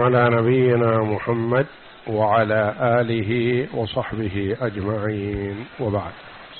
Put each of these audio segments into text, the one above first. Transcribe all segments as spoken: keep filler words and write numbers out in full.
على نبينا محمد وعلى آله وصحبه أجمعين، وبعد.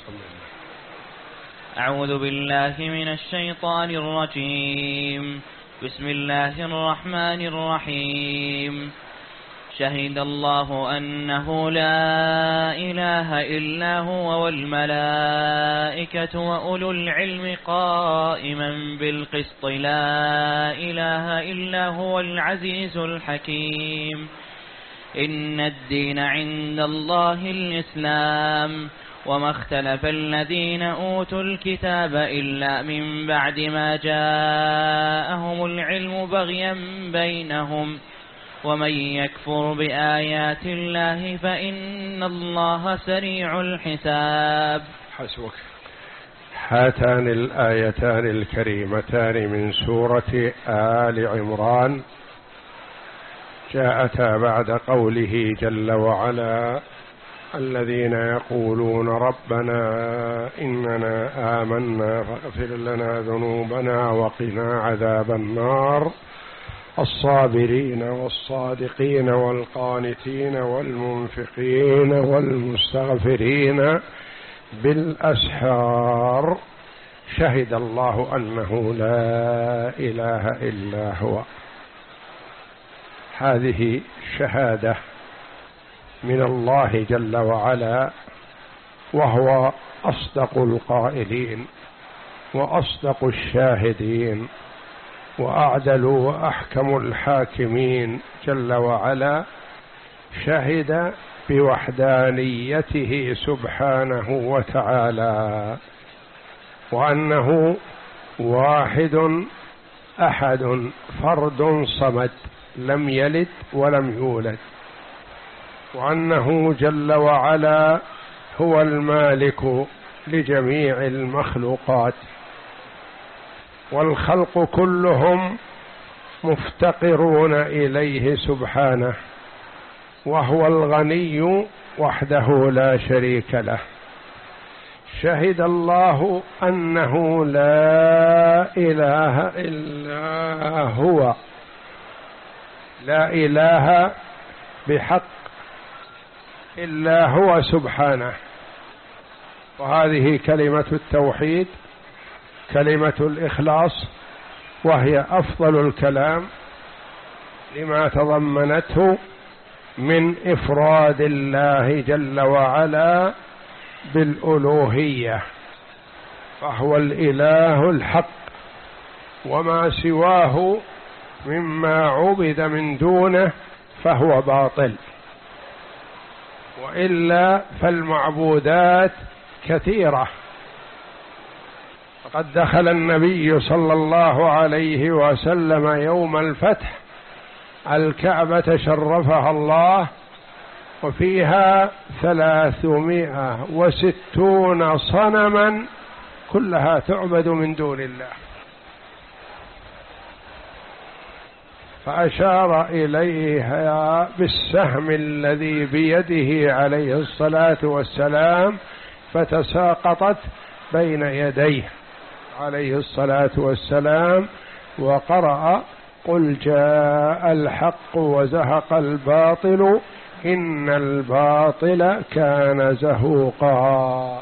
أعوذ بالله من الشيطان الرجيم. بسم الله الرحمن الرحيم. شهد الله أنه لا إله إلا هو والملائكة وأولو العلم قائما بالقسط لا إله إلا هو العزيز الحكيم. إن الدين عند الله الإسلام وما اختلف الذين أوتوا الكتاب إلا من بعد ما جاءهم العلم بغيا بينهم ومن يكفر بآيات الله فإن الله سريع الحساب. حسبك. هاتان الآيتان الكريمتان من سورة آل عمران جاءتا بعد قوله جل وعلا: الذين يقولون ربنا إننا آمنا فاغفر لنا ذنوبنا وقنا عذاب النار، الصابرين والصادقين والقانتين والمنفقين والمستغفرين بالأسحار، شهد الله أنه لا إله إلا هو. هذه شهادة من الله جل وعلا، وهو أصدق القائلين وأصدق الشاهدين وأعدل وأحكم الحاكمين جل وعلا. شهد بوحدانيته سبحانه وتعالى، وأنه واحد أحد فرد صمد لم يلد ولم يولد، وأنه جل وعلا هو المالك لجميع المخلوقات، والخلق كلهم مفتقرون إليه سبحانه، وهو الغني وحده لا شريك له. شهد الله أنه لا إله إلا هو، لا إله بحق إلا هو سبحانه. وهذه كلمة التوحيد، كلمة الإخلاص، وهي أفضل الكلام لما تضمنته من إفراد الله جل وعلا بالألوهية، فهو الإله الحق، وما سواه مما عبد من دونه فهو باطل، وإلا فالمعبودات كثيرة. فقد دخل النبي صلى الله عليه وسلم يوم الفتح الكعبة شرفها الله، وفيها ثلاثمائة وستون صنما كلها تعبد من دون الله، فأشار إليها بالسهم الذي بيده عليه الصلاة والسلام فتساقطت بين يديه عليه الصلاة والسلام، وقرأ: قل جاء الحق وزهق الباطل إن الباطل كان زهوقا.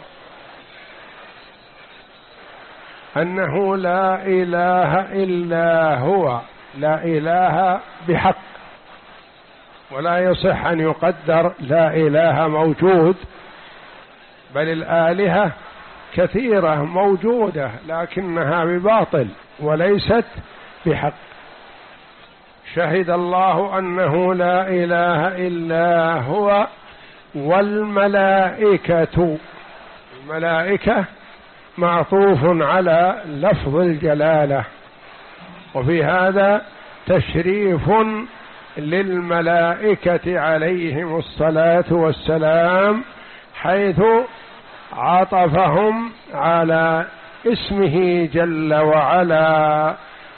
أنه لا إله إلا هو، لا إله بحق، ولا يصح أن يقدر لا إله موجود، بل الآلهة كثيرة موجودة لكنها بباطل وليست بحق. شهد الله أنه لا إله إلا هو والملائكة. الملائكة معطوف على لفظ الجلالة، وفي هذا تشريف للملائكة عليهم الصلاة والسلام، حيث عطفهم على اسمه جل وعلا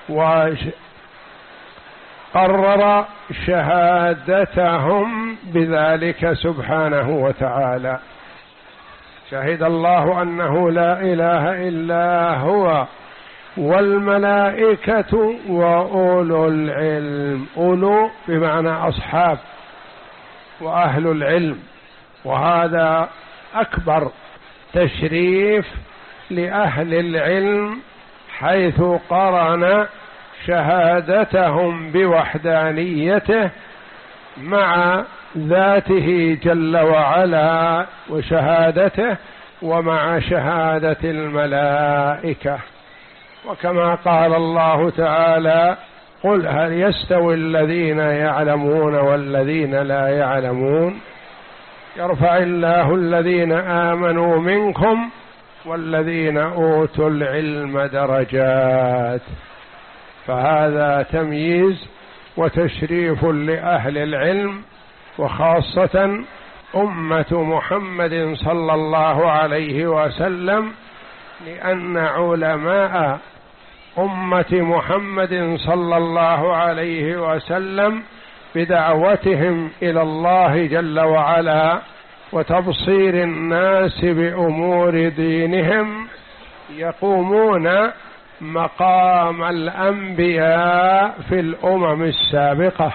وقرر شهادتهم بذلك سبحانه وتعالى. شهد الله أنه لا إله إلا هو والملائكة وأولو العلم. أولو بمعنى أصحاب وأهل العلم، وهذا أكبر تشريف لأهل العلم، حيث قرن شهادتهم بوحدانيته مع ذاته جل وعلا وشهادته، ومع شهادة الملائكة. وكما قال الله تعالى: قل هل يستوي الذين يعلمون والذين لا يعلمون، يرفع الله الذين آمنوا منكم والذين أوتوا العلم درجات. فهذا تمييز وتشريف لأهل العلم، وخاصة أمة محمد صلى الله عليه وسلم، لأن علماء أمة محمد صلى الله عليه وسلم بدعوتهم إلى الله جل وعلا وتبصير الناس بأمور دينهم يقومون مقام الأنبياء في الأمم السابقة.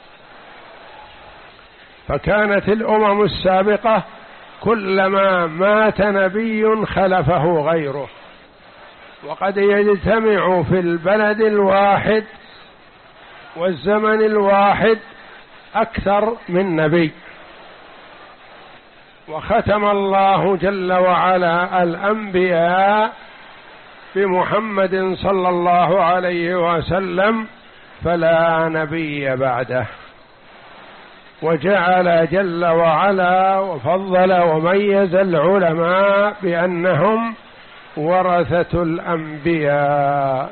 فكانت الأمم السابقة كلما مات نبي خلفه غيره، وقد يجتمع في البلد الواحد والزمن الواحد أكثر من نبي، وختم الله جل وعلا الأنبياء بمحمد صلى الله عليه وسلم، فلا نبي بعده. وجعل جل وعلا وفضل وميز العلماء بأنهم ورثة الأنبياء.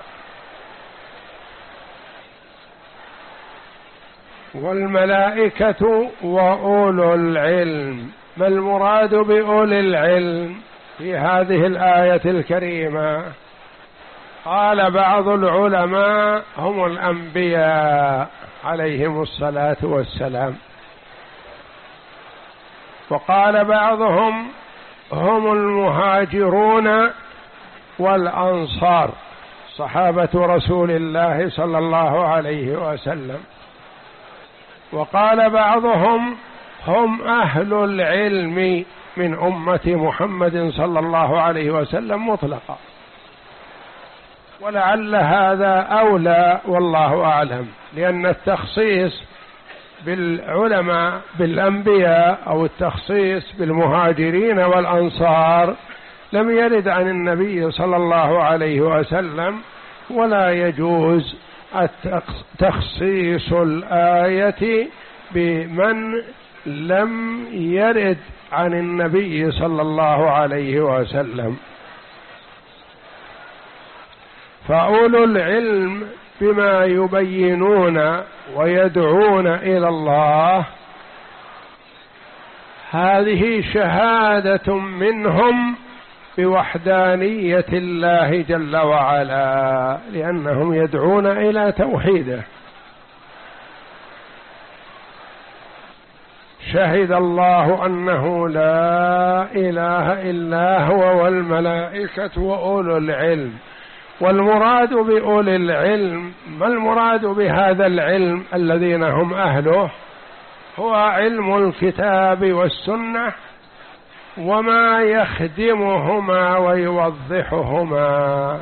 والملائكة وأولو العلم. ما المراد بأولي العلم في هذه الآية الكريمة؟ قال بعض العلماء: هم الأنبياء عليهم الصلاة والسلام. وقال بعضهم: هم المهاجرون والأنصار، صحابة رسول الله صلى الله عليه وسلم. وقال بعضهم: هم أهل العلم من أمة محمد صلى الله عليه وسلم مطلقا. ولعل هذا أولى والله أعلم، لأن التخصيص بالعلماء بالأنبياء أو التخصيص بالمهاجرين والأنصار لم يرد عن النبي صلى الله عليه وسلم، ولا يجوز تخصيص الآية بمن لم يرد عن النبي صلى الله عليه وسلم. فأولو العلم بما يبينون ويدعون إلى الله، هذه شهادة منهم بوحدانية الله جل وعلا، لأنهم يدعون إلى توحيده. شهد الله أنه لا إله إلا هو والملائكة وأولو العلم. والمراد بأولي العلم، ما المراد بهذا العلم الذين هم أهله؟ هو علم الكتاب والسنة وما يخدمهما ويوضحهما،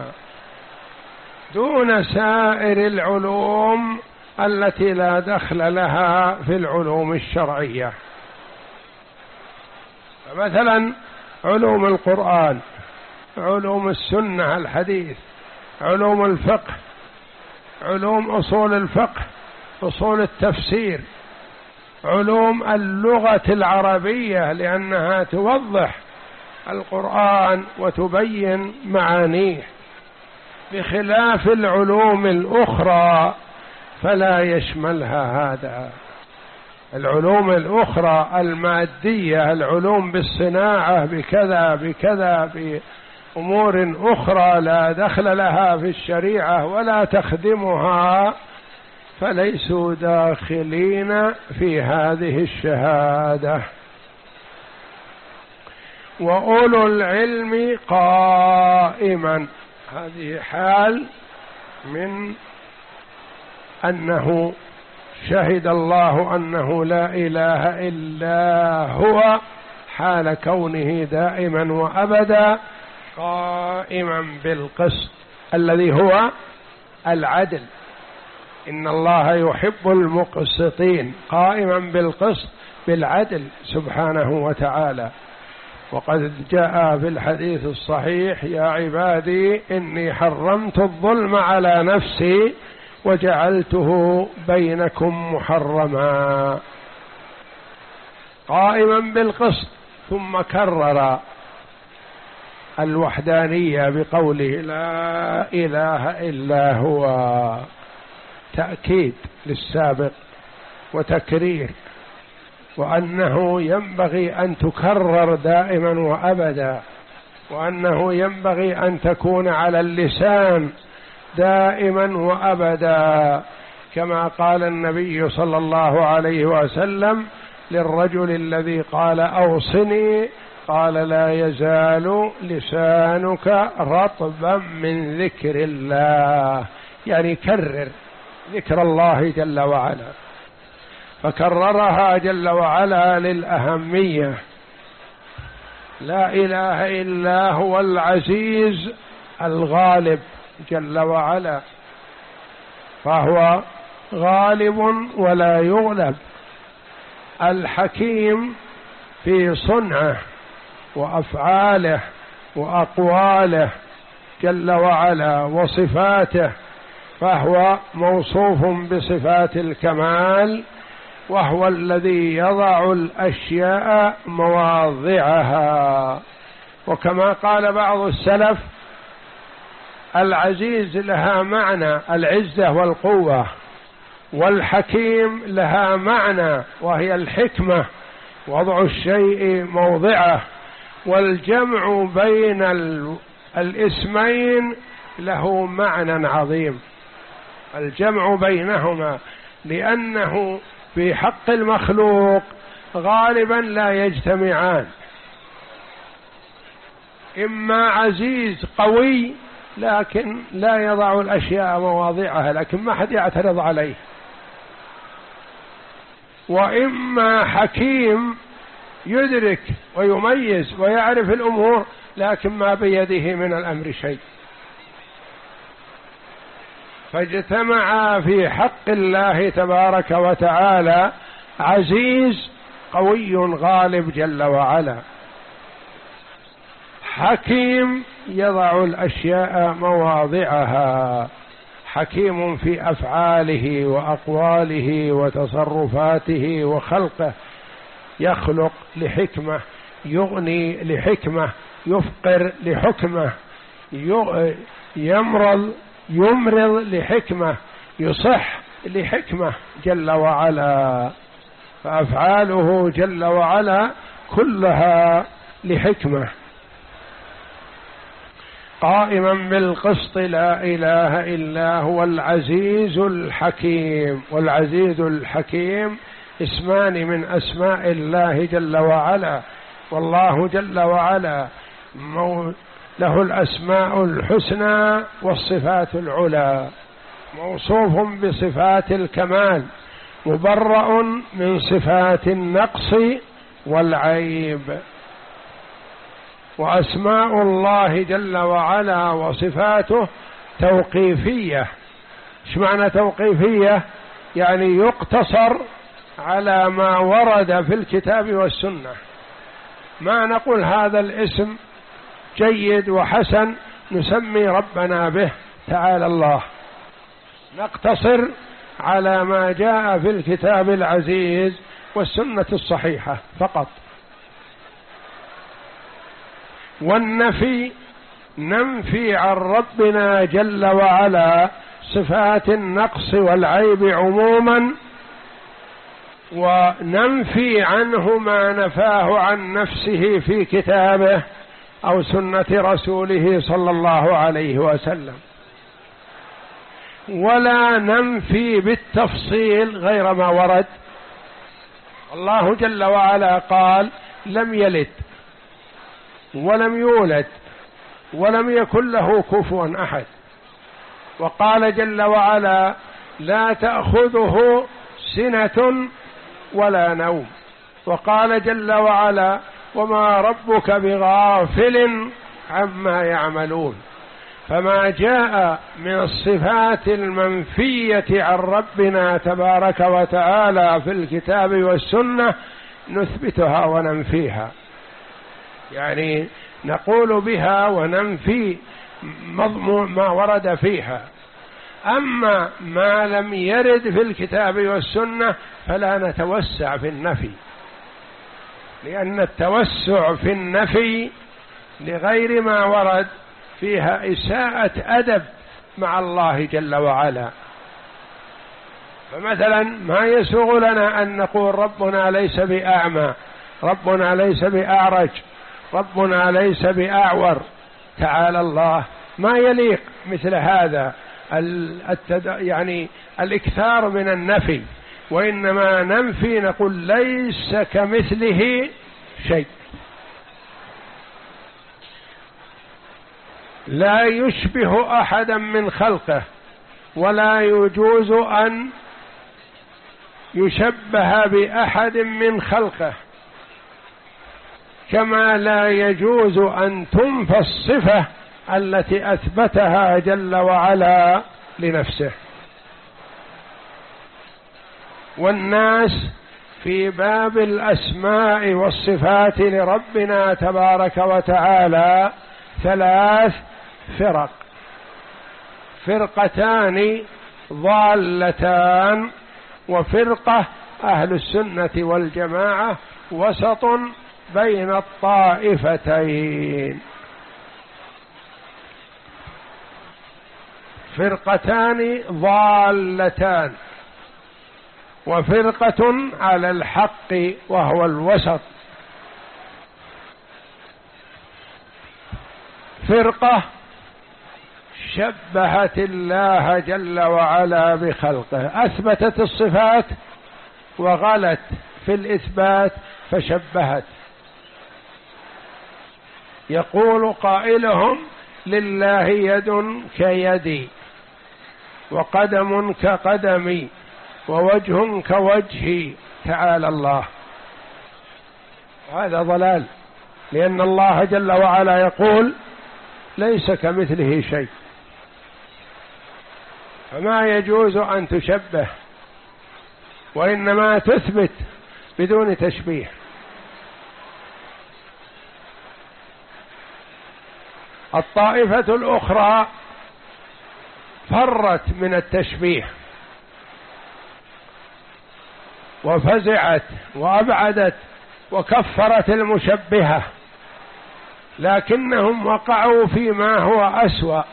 دون سائر العلوم التي لا دخل لها في العلوم الشرعية. مثلا علوم القرآن، علوم السنة الحديث، علوم الفقه، علوم أصول الفقه، أصول التفسير، علوم اللغة العربية لأنها توضح القرآن وتبين معانيه، بخلاف العلوم الأخرى فلا يشملها هذا. العلوم الأخرى المادية، العلوم بالصناعة بكذا بكذا بأمور أخرى لا دخل لها في الشريعة ولا تخدمها، فليسوا داخلين في هذه الشهادة. وأولو العلم قائما هذه حال من أنه شهد الله أنه لا إله إلا هو، حال كونه دائما وأبدا قائما بالقسط الذي هو العدل. إن الله يحب المقسطين، قائما بالقسط بالعدل سبحانه وتعالى. وقد جاء في الحديث الصحيح: يا عبادي إني حرمت الظلم على نفسي وجعلته بينكم محرما، قائما بالقسط. ثم كرر الوحدانية بقوله لا إله إلا هو، تأكيد للسابق وتكرير، وأنه ينبغي أن تكرر دائما وأبدا، وأنه ينبغي أن تكون على اللسان دائما وأبدا، كما قال النبي صلى الله عليه وسلم للرجل الذي قال أوصني، قال لا يزال لسانك رطبا من ذكر الله، يعني كرر ذكر الله جل وعلا. فكررها جل وعلا للأهمية. لا إله إلا هو العزيز الغالب جل وعلا، فهو غالب ولا يغلب. الحكيم في صنعه وأفعاله وأقواله جل وعلا وصفاته، فهو موصوف بصفات الكمال، وهو الذي يضع الأشياء مواضعها. وكما قال بعض السلف: العزيز لها معنى العزة والقوة، والحكيم لها معنى وهي الحكمة، وضع الشيء موضعه. والجمع بين الاسمين له معنى عظيم، الجمع بينهما، لأنه في حق المخلوق غالبا لا يجتمعان. إما عزيز قوي لكن لا يضع الأشياء مواضعها، لكن ما حد يعترض عليه، وإما حكيم يدرك ويميز ويعرف الأمور لكن ما بيده من الأمر شيء. فاجتمع في حق الله تبارك وتعالى عزيز قوي غالب جل وعلا، حكيم يضع الأشياء مواضعها، حكيم في أفعاله وأقواله وتصرفاته وخلقه، يخلق لحكمة، يغني لحكمة، يفقر لحكمة، يمرض يمرض لحكمة، يصح لحكمة جل وعلا. فأفعاله جل وعلا كلها لحكمة. قائما بالقسط لا إله إلا هو العزيز الحكيم. والعزيز الحكيم اسمان من أسماء الله جل وعلا، والله جل وعلا له الأسماء الحسنى والصفات العلى، موصوف بصفات الكمال، مبرأ من صفات النقص والعيب. وأسماء الله جل وعلا وصفاته توقيفية. ايش معنى توقيفية؟ يعني يقتصر على ما ورد في الكتاب والسنة، ما نقول هذا الاسم جيد وحسن نسمي ربنا به تعالى الله، نقتصر على ما جاء في الكتاب العزيز والسنة الصحيحة فقط. والنفي ننفي عن ربنا جل وعلا صفات النقص والعيب عموما، وننفي عنه ما نفاه عن نفسه في كتابه أو سنة رسوله صلى الله عليه وسلم، ولا ننفي بالتفصيل غير ما ورد. الله جل وعلا قال: لم يلد ولم يولد ولم يكن له كفوا أحد. وقال جل وعلا: لا تأخذه سنة ولا نوم. وقال جل وعلا: وما ربك بغافل عما يعملون. فما جاء من الصفات المنفية عن ربنا تبارك وتعالى في الكتاب والسنة نثبتها وننفيها، يعني نقول بها وننفي مضمون ما ورد فيها. أما ما لم يرد في الكتاب والسنة فلا نتوسع في النفي، لأن التوسع في النفي لغير ما ورد فيها إساءة أدب مع الله جل وعلا. فمثلا ما يسوغ لنا أن نقول ربنا ليس بأعمى، ربنا ليس بأعرج، ربنا ليس بأعور. تعالى الله، ما يليق مثل هذا التد... يعني الإكثار من النفي، وإنما ننفي نقول ليس كمثله شيء، لا يشبه أحدا من خلقه، ولا يجوز أن يشبه بأحد من خلقه، كما لا يجوز أن تنفى الصفة التي أثبتها جل وعلا لنفسه. والناس في باب الأسماء والصفات لربنا تبارك وتعالى ثلاث فرق: فرقتان ضالتان، وفرقة أهل السنة والجماعة وسط بين الطائفتين. فرقتان ضالتان، وفرقة على الحق وهو الوسط. فرقة شبهت الله جل وعلا بخلقه، أثبتت الصفات وغلت في الإثبات فشبهت. يقول قائلهم: لله يد كيدي، وقدم كقدمي، ووجه كوجهي. تعالى الله. هذا ضلال، لأن الله جل وعلا يقول: ليس كمثله شيء، فما يجوز أن تشبه، وإنما تثبت بدون تشبيه. الطائفة الأخرى فرت من التشبيه وفزعت وأبعدت وكفرت المشبهة، لكنهم وقعوا فيما هو أسوأ،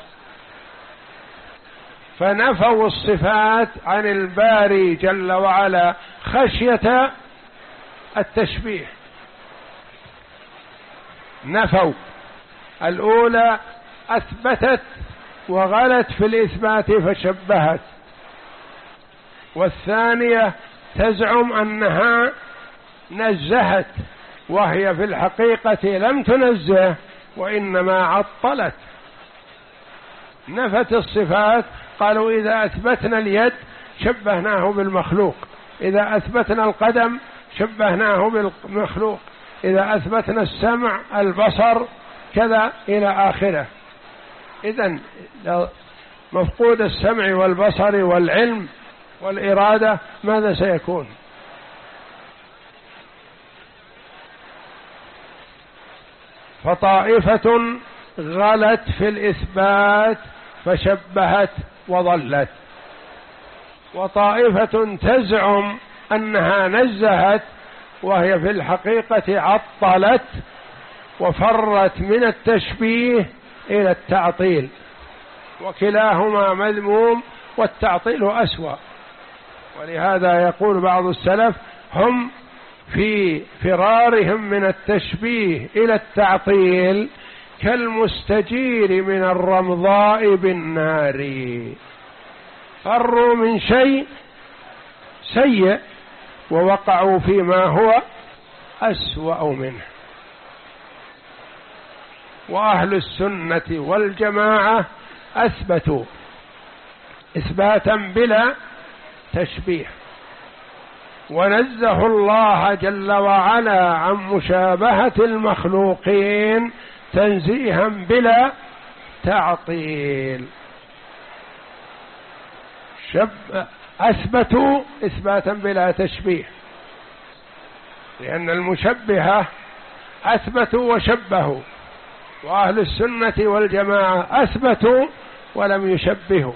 فنفوا الصفات عن الباري جل وعلا خشية التشبيه. نفوا الأولى أثبتت وغلت في الإثبات فشبهت، والثانية تزعم أنها نزهت وهي في الحقيقة لم تنزه وإنما عطلت. نفت الصفات، قالوا إذا أثبتنا اليد شبهناه بالمخلوق، إذا أثبتنا القدم شبهناه بالمخلوق، إذا أثبتنا السمع البصر كذا إلى آخره. إذن مفقود السمع والبصر والعلم والإرادة ماذا سيكون؟ فطائفة غلت في الإثبات فشبهت وضلت، وطائفة تزعم أنها نزهت وهي في الحقيقة عطلت وفرت من التشبيه إلى التعطيل، وكلاهما مذموم والتعطيل أسوأ. ولهذا يقول بعض السلف: هم في فرارهم من التشبيه إلى التعطيل كالمستجير من الرمضاء بالنار، فروا من شيء سيء ووقعوا فيما هو أسوأ منه. وأهل السنة والجماعة أثبتوا إثباتا بلا تشبيه، ونزه الله جل وعلا عن مشابهة المخلوقين تنزيها بلا تعطيل. شب أثبتوا إثباتا بلا تشبيه، لأن المشبهة أثبتوا وشبهوا، وأهل السنة والجماعة أثبتوا ولم يشبهوا.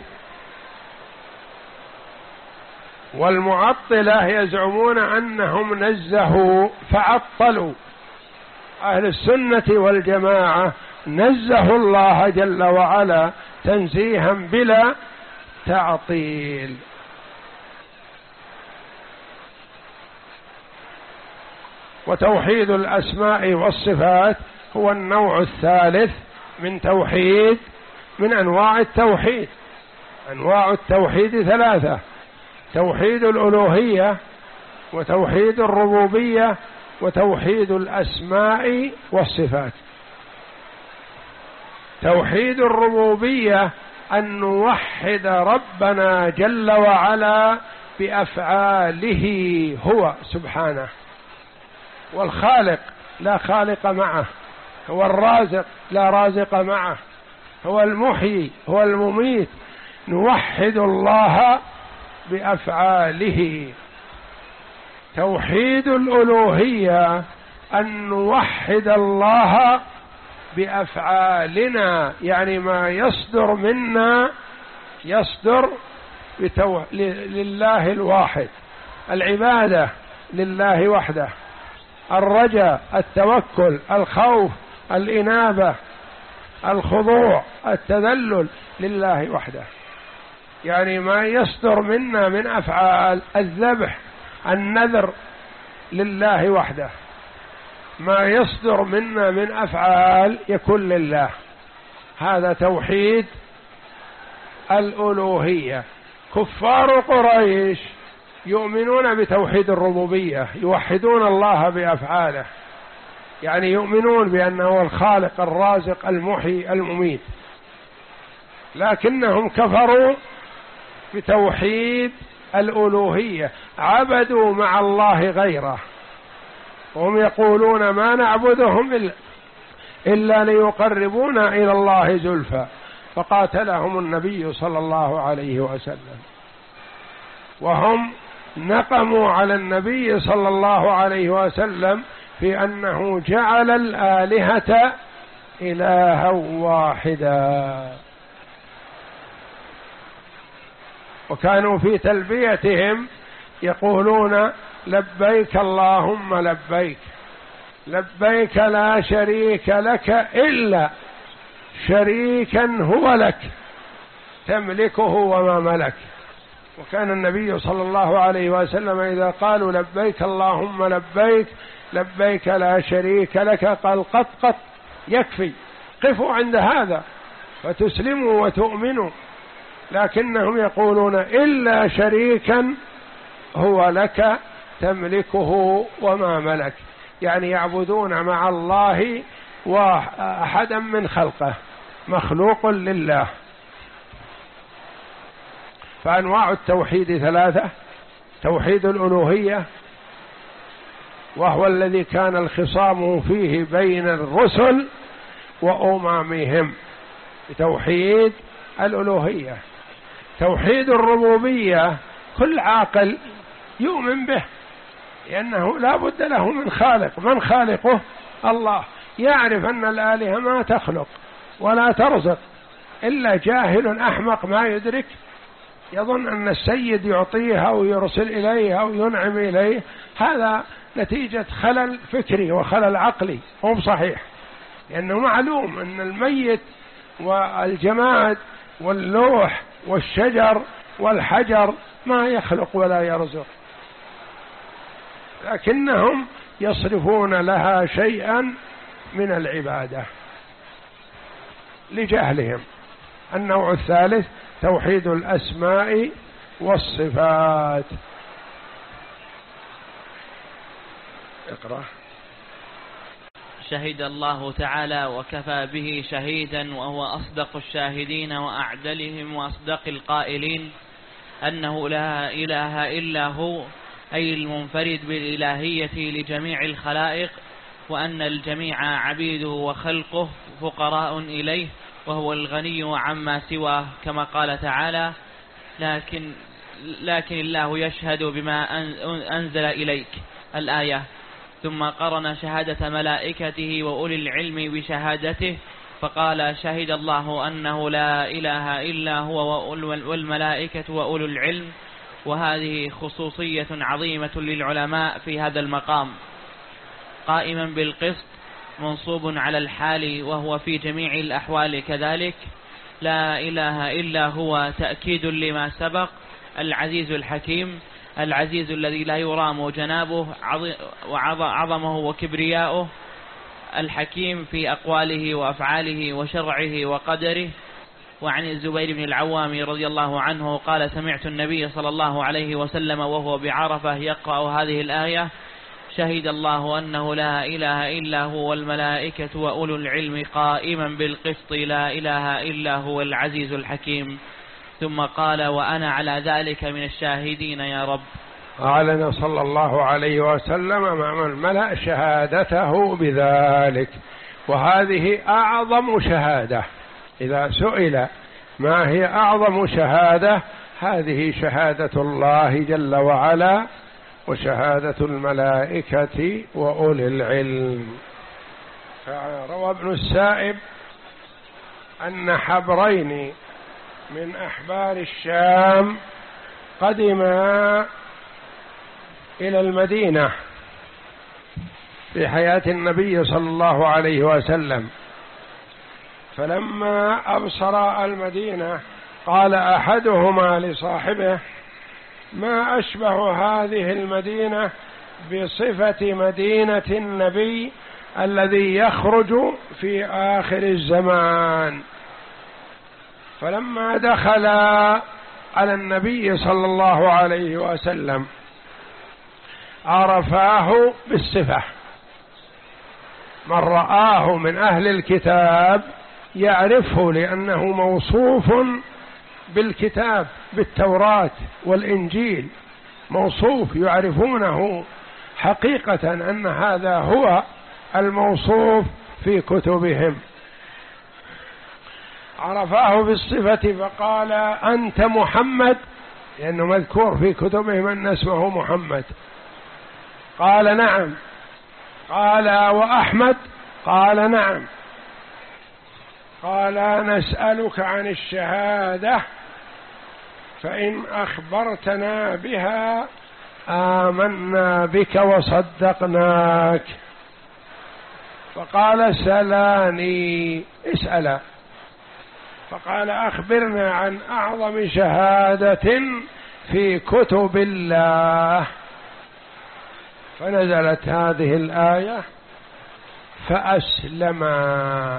والمعطلة يزعمون أنهم نزهوا فعطلوا، أهل السنة والجماعة نزهوا الله جل وعلا تنزيها بلا تعطيل. وتوحيد الأسماء والصفات هو النوع الثالث من توحيد من أنواع التوحيد. أنواع التوحيد ثلاثة: توحيد الألوهية، وتوحيد الربوبية، وتوحيد الأسماء والصفات. توحيد الربوبية أن نوحد ربنا جل وعلا بأفعاله، هو سبحانه والخالق لا خالق معه، هو الرازق لا رازق معه، هو المحيي هو المميت، نوحد الله بأفعاله. توحيد الألوهية أن نوحد الله بأفعالنا، يعني ما يصدر منا يصدر بتو... لله الواحد، العبادة لله وحده، الرجاء، التوكل، الخوف، الإنابة، الخضوع، التذلل لله وحده. يعني ما يصدر منا من أفعال، الذبح، النذر لله وحده، ما يصدر منا من أفعال يكون لله. هذا توحيد الألوهية. كفار قريش يؤمنون بتوحيد الربوبية، يوحدون الله بأفعاله، يعني يؤمنون بأنه هو الخالق الرازق المحيي المميت، لكنهم كفروا بتوحيد الألوهية، عبدوا مع الله غيره، وهم يقولون ما نعبدهم إلا, إلا ليقربونا إلى الله زلفى، فقاتلهم النبي صلى الله عليه وسلم. وهم نقموا على النبي صلى الله عليه وسلم في أنه جعل الآلهة إلها واحدا، وكانوا في تلبيتهم يقولون لبيك اللهم لبيك، لبيك لا شريك لك إلا شريكا هو لك تملكه وما ملك. وكان النبي صلى الله عليه وسلم إذا قالوا لبيك اللهم لبيك لبيك لا شريك لك قال قط قط يكفي، قفوا عند هذا فتسلموا وتؤمنوا. لكنهم يقولون إلا شريكا هو لك تملكه وما ملك، يعني يعبدون مع الله وأحدا من خلقه، مخلوق لله. فأنواع التوحيد ثلاثة: توحيد الألوهية، وهو الذي كان الخصام فيه بين الرسل وأممهم بتوحيد الألوهية. توحيد الربوبية كل عاقل يؤمن به، لأنه لا بد له من خالق. من خالقه؟ الله. يعرف أن الآلهة ما تخلق ولا ترزق، إلا جاهل أحمق ما يدرك يظن أن السيد يعطيها ويرسل إليها وينعم إليه. هذا نتيجة خلل فكري وخلل عقلي، مو صحيح، لأنه معلوم أن الميت والجماد واللوح والشجر والحجر ما يخلق ولا يرزق، لكنهم يصرفون لها شيئا من العبادة لجهلهم. النوع الثالث توحيد الأسماء والصفات. اقرأ. شهد الله تعالى وكفى به شهيدا وهو أصدق الشاهدين وأعدلهم وأصدق القائلين أنه لا إله إلا هو، أي المنفرد بالإلهية لجميع الخلائق، وأن الجميع عبيده وخلقه فقراء إليه، وهو الغني عما سواه، كما قال تعالى: لكن لكن الله يشهد بما أنزل إليك، الآية. ثم قرن شهادة ملائكته وأولي العلم بشهادته، فقال: شهد الله أنه لا إله إلا هو والملائكة وأولو العلم. وهذه خصوصية عظيمة للعلماء في هذا المقام. قائما بالقسط منصوب على الحال، وهو في جميع الأحوال كذلك. لا إله إلا هو تأكيد لما سبق. العزيز الحكيم، العزيز الذي لا يرام جنابه وعظمه وكبرياؤه، الحكيم في أقواله وأفعاله وشرعه وقدره. وعن الزبير بن العوام رضي الله عنه قال: سمعت النبي صلى الله عليه وسلم وهو بعرفة يقرأ هذه الآية: شهد الله أنه لا إله إلا هو والملائكة وأولو العلم قائما بالقسط، لا إله إلا هو العزيز الحكيم. ثم قال: وأنا على ذلك من الشاهدين يا رب. أعلن صلى الله عليه وسلم مع الملأ شهادته بذلك، وهذه أعظم شهادة. إذا سئل ما هي أعظم شهادة، هذه شهادة الله جل وعلا وشهادة الملائكة وأولي العلم. روى ابن السائب أن حبرين من أحبار الشام قدما إلى المدينة في حياة النبي صلى الله عليه وسلم، فلما أبصر المدينة قال أحدهما لصاحبه: ما أشبه هذه المدينة بصفة مدينة النبي الذي يخرج في آخر الزمان. فلما دخل على النبي صلى الله عليه وسلم عرفاه بالصفة. من رآه من أهل الكتاب يعرفه، لأنه موصوف بالكتاب، بالتوراة والإنجيل، موصوف يعرفونه حقيقة أن هذا هو الموصوف في كتبهم. عرفاه بالصفة فقال: أنت محمد، لأنه مذكور في كتبهم أن اسمه محمد. قال: نعم. قال: وأحمد؟ قال: نعم. قال: نسألك عن الشهادة، فإن أخبرتنا بها آمنا بك وصدقناك. فقال: سلاني، اسأل. فقال: أخبرنا عن أعظم شهادة في كتب الله. فنزلت هذه الآية فأسلما،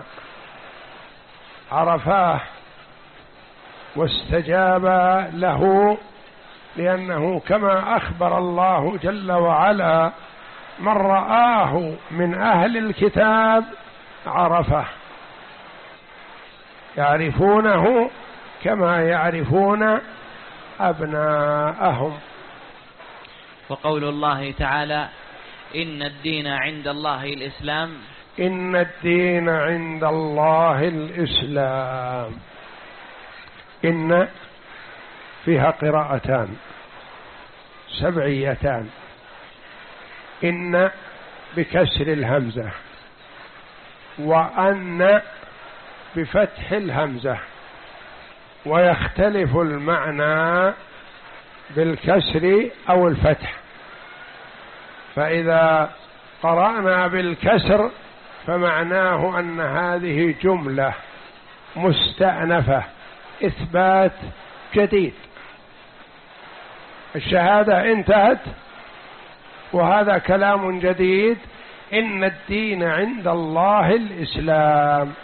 عرفاه واستجاب له، لأنه كما أخبر الله جل وعلا: من رآه من أهل الكتاب عرفه، يعرفونه كما يعرفون أبناءهم. وقول الله تعالى: إن الدين عند الله الإسلام. إن الدين عند الله الإسلام. إن فيها قراءتان سبعيتان: إن بكسر الهمزة، وأن بفتح الهمزة، ويختلف المعنى بالكسر أو الفتح. فإذا قرأنا بالكسر فمعناه أن هذه جملة مستأنفة، إثبات جديد، الشهادة انتهت وهذا كلام جديد. إن الدين عند الله الإسلام.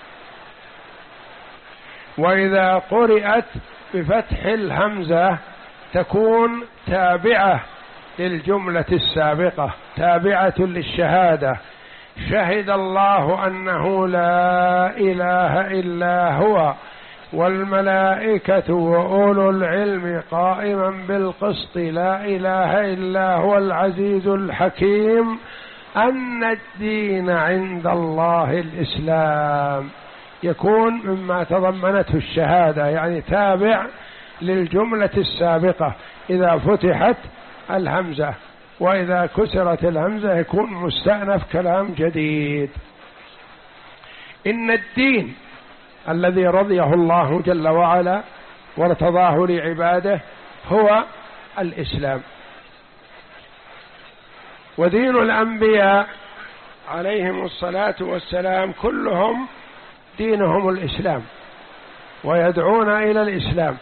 وإذا قرأت بفتح الهمزة تكون تابعة للجملة السابقة، تابعة للشهادة، شهد الله أنه لا إله إلا هو والملائكة وأولو العلم قائما بالقسط لا إله إلا هو العزيز الحكيم أن الدين عند الله الإسلام، يكون مما تضمنته الشهادة، يعني تابع للجملة السابقة. إذا فتحت الهمزة وإذا كسرت الهمزة يكون مستأنف كلام جديد. إن الدين الذي رضيه الله جل وعلا وارتضاه لعباده هو الإسلام. ودين الأنبياء عليهم الصلاة والسلام كلهم دينهم الإسلام ويدعون إلى الإسلام.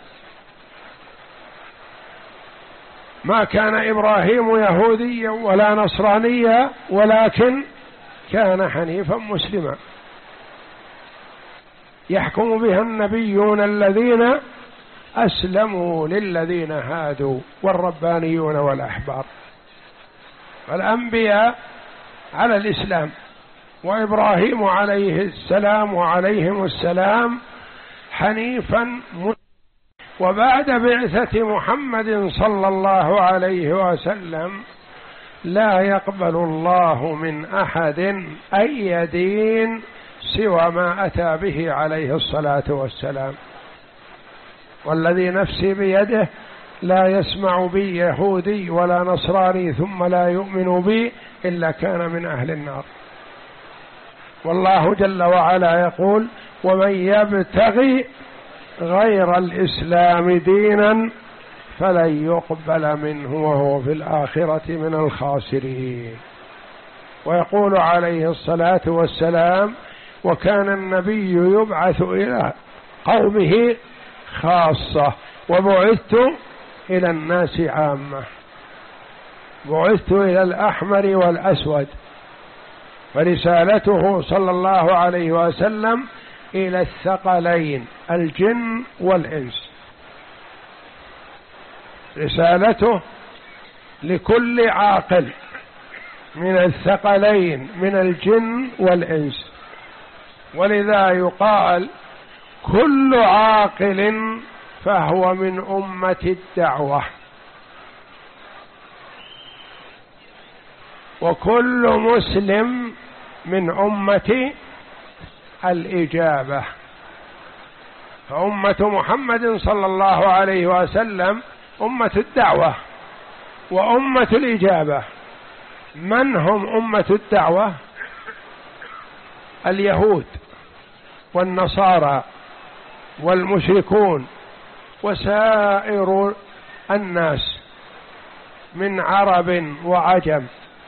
ما كان إبراهيم يهوديا ولا نصرانيا ولكن كان حنيفا مسلما، يحكم بها النبيون الذين أسلموا للذين هادوا والربانيون والأحبار. الأنبياء على الإسلام، وإبراهيم عليه السلام وعليهم السلام حنيفا مسلما. وبعد بعثة محمد صلى الله عليه وسلم لا يقبل الله من أحد أي دين سوى ما أتى به عليه الصلاة والسلام. والذي نفسي بيده لا يسمع بي يهودي ولا نصراني ثم لا يؤمن بي إلا كان من أهل النار. والله جل وعلا يقول: ومن يبتغي غير الإسلام دينا فلن يقبل منه وهو في الآخرة من الخاسرين. ويقول عليه الصلاة والسلام: وكان النبي يبعث إلى قومه خاصة وبعثت إلى الناس عامة. بعثت إلى الأحمر والأسود، فرسالته صلى الله عليه وسلم إلى الثقلين الجن والإنس. رسالته لكل عاقل من الثقلين من الجن والإنس. ولذا يقال: كل عاقل فهو من أمة الدعوة، وكل مسلم من أمة الإجابة. فأمة محمد صلى الله عليه وسلم أمة الدعوة وأمة الإجابة. من هم أمة الدعوة؟ اليهود والنصارى والمشركون وسائر الناس من عرب وعجم،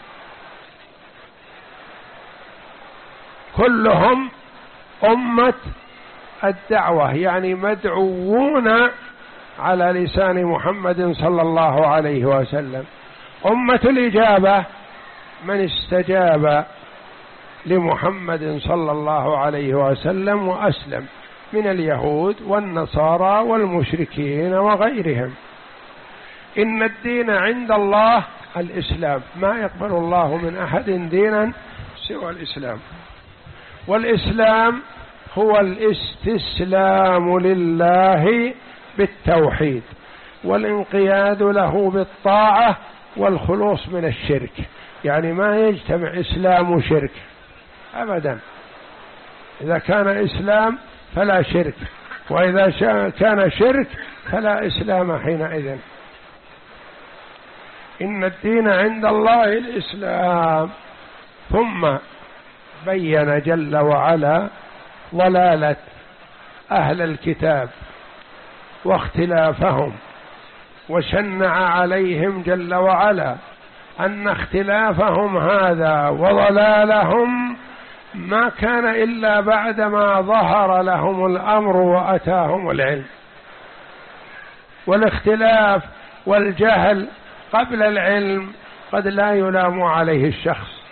كلهم أمة الدعوة، يعني مدعوون على لسان محمد صلى الله عليه وسلم. أمة الإجابة من استجاب لمحمد صلى الله عليه وسلم وأسلم من اليهود والنصارى والمشركين وغيرهم. إن الدين عند الله الإسلام، ما يقبل الله من أحد دينا سوى الإسلام. والإسلام هو الاستسلام لله بالتوحيد والانقياد له بالطاعة والخلوص من الشرك. يعني ما يجتمع إسلام وشرك أبدا. إذا كان إسلام فلا شرك، وإذا كان شرك فلا إسلام حينئذ. إن الدين عند الله الإسلام. ثم بين جل وعلا ضلالة أهل الكتاب واختلافهم، وشنع عليهم جل وعلا أن اختلافهم هذا وضلالهم ما كان إلا بعدما ظهر لهم الأمر وأتاهم العلم. والاختلاف والجهل قبل العلم قد لا يلام عليه الشخص،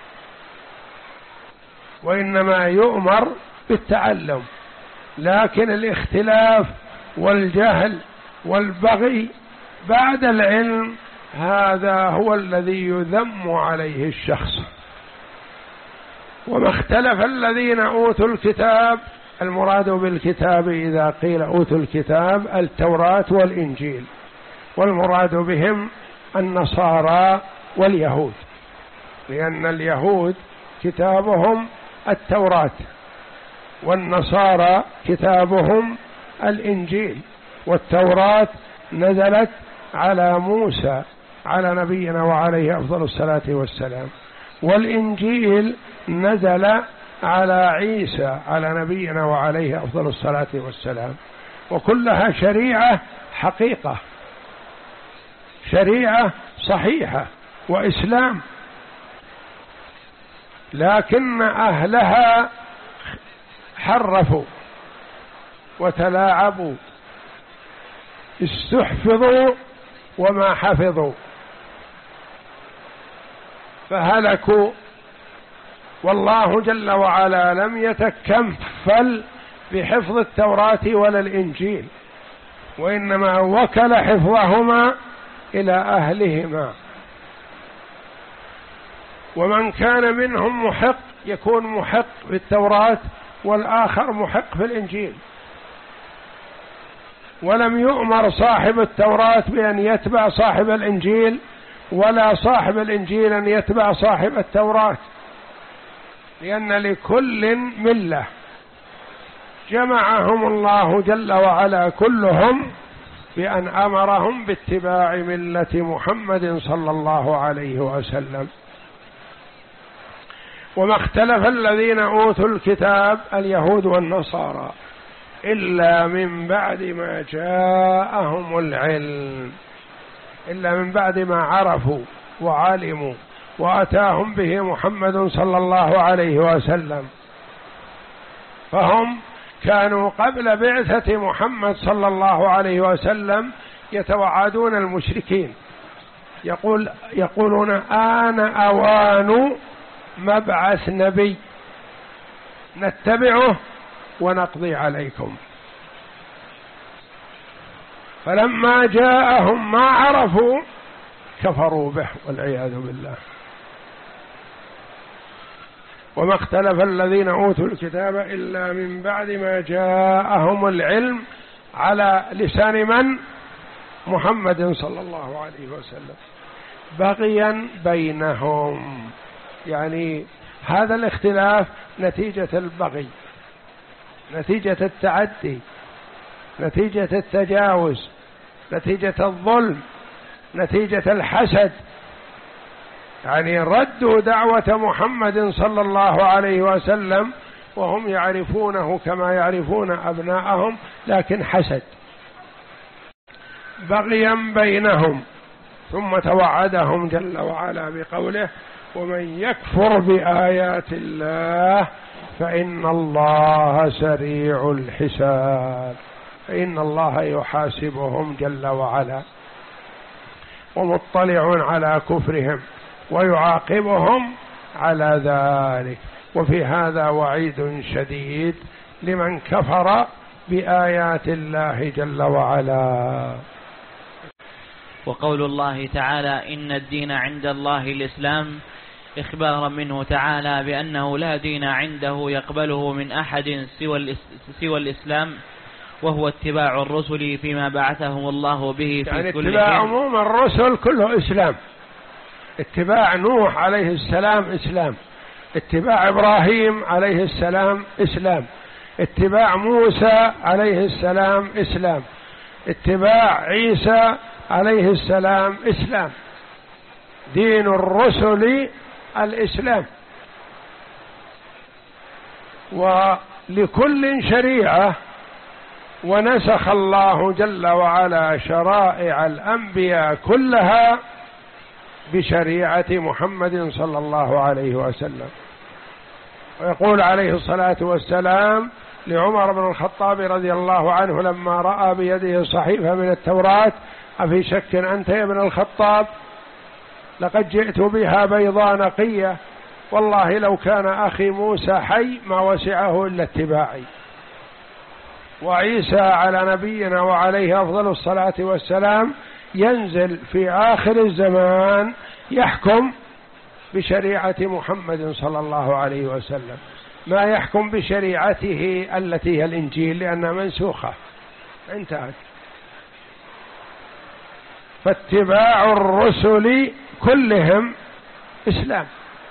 وإنما يؤمر بالتعلم. لكن الاختلاف والجهل والبغي بعد العلم هذا هو الذي يذم عليه الشخص. وما اختلف الذين أوتوا الكتاب، المراد بالكتاب إذا قيل أوتوا الكتاب التوراة والإنجيل، والمراد بهم النصارى واليهود، لأن اليهود كتابهم التوراة والنصارى كتابهم الإنجيل، والتوراة نزلت على موسى على نبينا وعليه أفضل الصلاة والسلام، والإنجيل نزل على عيسى على نبينا وعليه أفضل الصلاة والسلام، وكلها شريعة حقيقة، شريعة صحيحة وإسلام، لكن أهلها حرفوا وتلاعبوا، استحفظوا وما حفظوا فهلكوا، والله جل وعلا لم يتكفل بحفظ التوراة ولا الإنجيل، وإنما وكل حفظهما إلى أهلهما، ومن كان منهم محق يكون محق بالتوراة والآخر محق في الإنجيل، ولم يؤمر صاحب التوراة بأن يتبع صاحب الإنجيل، ولا صاحب الإنجيل أن يتبع صاحب التوراة، لأن لكل ملة جمعهم الله جل وعلا كلهم بأن أمرهم باتباع ملة محمد صلى الله عليه وسلم. وما اختلف الذين أوتوا الكتاب اليهود والنصارى إلا من بعد ما جاءهم العلم، إلا من بعد ما عرفوا وعلموا وأتاهم به محمد صلى الله عليه وسلم، فهم كانوا قبل بعثة محمد صلى الله عليه وسلم يتوعدون المشركين، يقول يقولون آن أوان مبعث نبي نتبعه ونقضي عليكم، فلما جاءهم ما عرفوا كفروا به والعياذ بالله. وما اختلف الذين أوتوا الكتاب إلا من بعد ما جاءهم العلم على لسان من؟ محمد صلى الله عليه وسلم، بغيا بينهم، يعني هذا الاختلاف نتيجة البغي، نتيجة التعدي، نتيجة التجاوز، نتيجة الظلم، نتيجة الحسد، يعني ردوا دعوة محمد صلى الله عليه وسلم وهم يعرفونه كما يعرفون أبناءهم، لكن حسد بغيا بينهم. ثم توعدهم جل وعلا بقوله ومن يكفر بآيات الله فإن الله سريع الحساب، فإن الله يحاسبهم جل وعلا ومطلع على كفرهم ويعاقبهم على ذلك. وفي هذا وعيد شديد لمن كفر بآيات الله جل وعلا. وقول الله تعالى إن الدين عند الله الإسلام إخبارا منه تعالى بأنه لا دين عنده يقبله من أحد سوى, سوى الإسلام، وهو اتباع الرسل فيما بعثهم الله به في يعني كل اتباع عموم الرسل كله إسلام، اتباع نوح عليه السلام إسلام، اتباع إبراهيم عليه السلام إسلام، اتباع موسى عليه السلام إسلام، اتباع عيسى عليه السلام إسلام، دين الرسل الإسلام. ولكل شريعة، ونسخ الله جل وعلا شرائع الأنبياء كلها بشريعة محمد صلى الله عليه وسلم. ويقول عليه الصلاة والسلام لعمر بن الخطاب رضي الله عنه لما رأى بيده صحيفة من التوراة: أفي شك أنت يا ابن الخطاب؟ لقد جئت بها بيضاء نقية، والله لو كان أخي موسى حي ما وسعه إلا اتباعي. وعيسى على نبينا وعليه أفضل الصلاة والسلام ينزل في آخر الزمان يحكم بشريعة محمد صلى الله عليه وسلم، ما يحكم بشريعته التي هي الإنجيل لأنها منسوخة انتهت. فاتباع الرسل كلهم إسلام،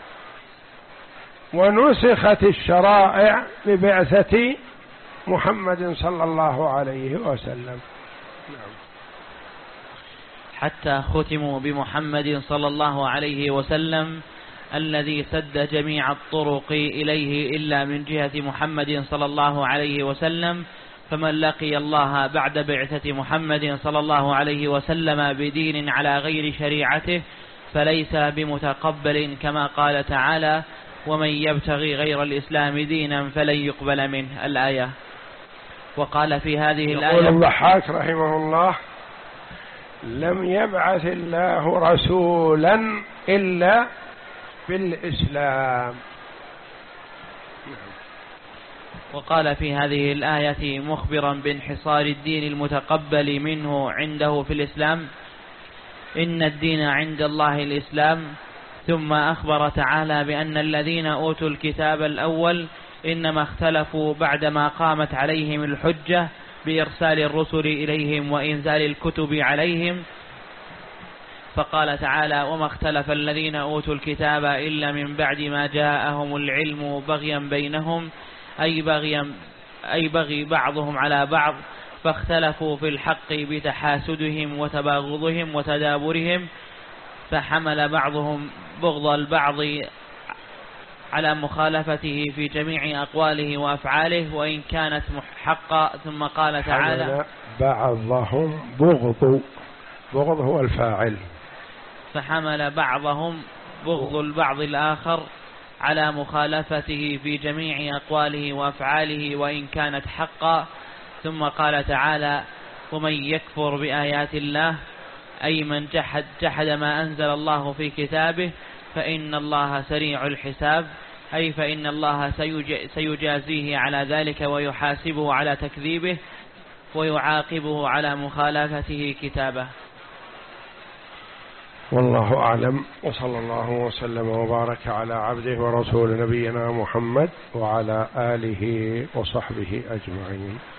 ونسخت الشرائع ببعثة محمد صلى الله عليه وسلم. حتى ختموا بمحمد صلى الله عليه وسلم الذي سد جميع الطرق إليه إلا من جهة محمد صلى الله عليه وسلم. فمن لقي الله بعد بعثة محمد صلى الله عليه وسلم بدين على غير شريعته فليس بمتقبل، كما قال تعالى: ومن يبتغي غير الإسلام دينا فلن يقبل منه، الآية. وقال في هذه الآية، يقول الضحاك رحمه الله: لم يبعث الله رسولا إلا بالإسلام. وقال في هذه الآية مخبرا بانحصار الدين المتقبل منه عنده في الإسلام: إن الدين عند الله الإسلام. ثم أخبر تعالى بأن الذين أوتوا الكتاب الأول إنما اختلفوا بعدما قامت عليهم الحجة بإرسال الرسل إليهم وإنزال الكتب عليهم. فقال تعالى: وما اختلف الذين أوتوا الكتاب إلا من بعد ما جاءهم العلم بغيا بينهم، أي بغي, أي بغي بعضهم على بعض، فاختلفوا في الحق بتحاسدهم وتباغضهم وتدابرهم، فحمل بعضهم بغض البعض على مخالفته في جميع أقواله وأفعاله وإن كانت حقا. ثم قال تعالى: بعضهم بغض، بغض هو الفاعل، فحمل بعضهم بغض البعض الآخر على مخالفته في جميع أقواله وأفعاله وإن كانت حقا. ثم قال تعالى: ومن يكفر بآيات الله، أي من جحد, جحد ما أنزل الله في كتابه، فإن الله سريع الحساب، أي فإن الله سيجازيه على ذلك ويحاسبه على تكذيبه ويعاقبه على مخالفته كتابه. والله أعلم، وصلى الله وسلم وبارك على عبده ورسول نبينا محمد وعلى آله وصحبه أجمعين.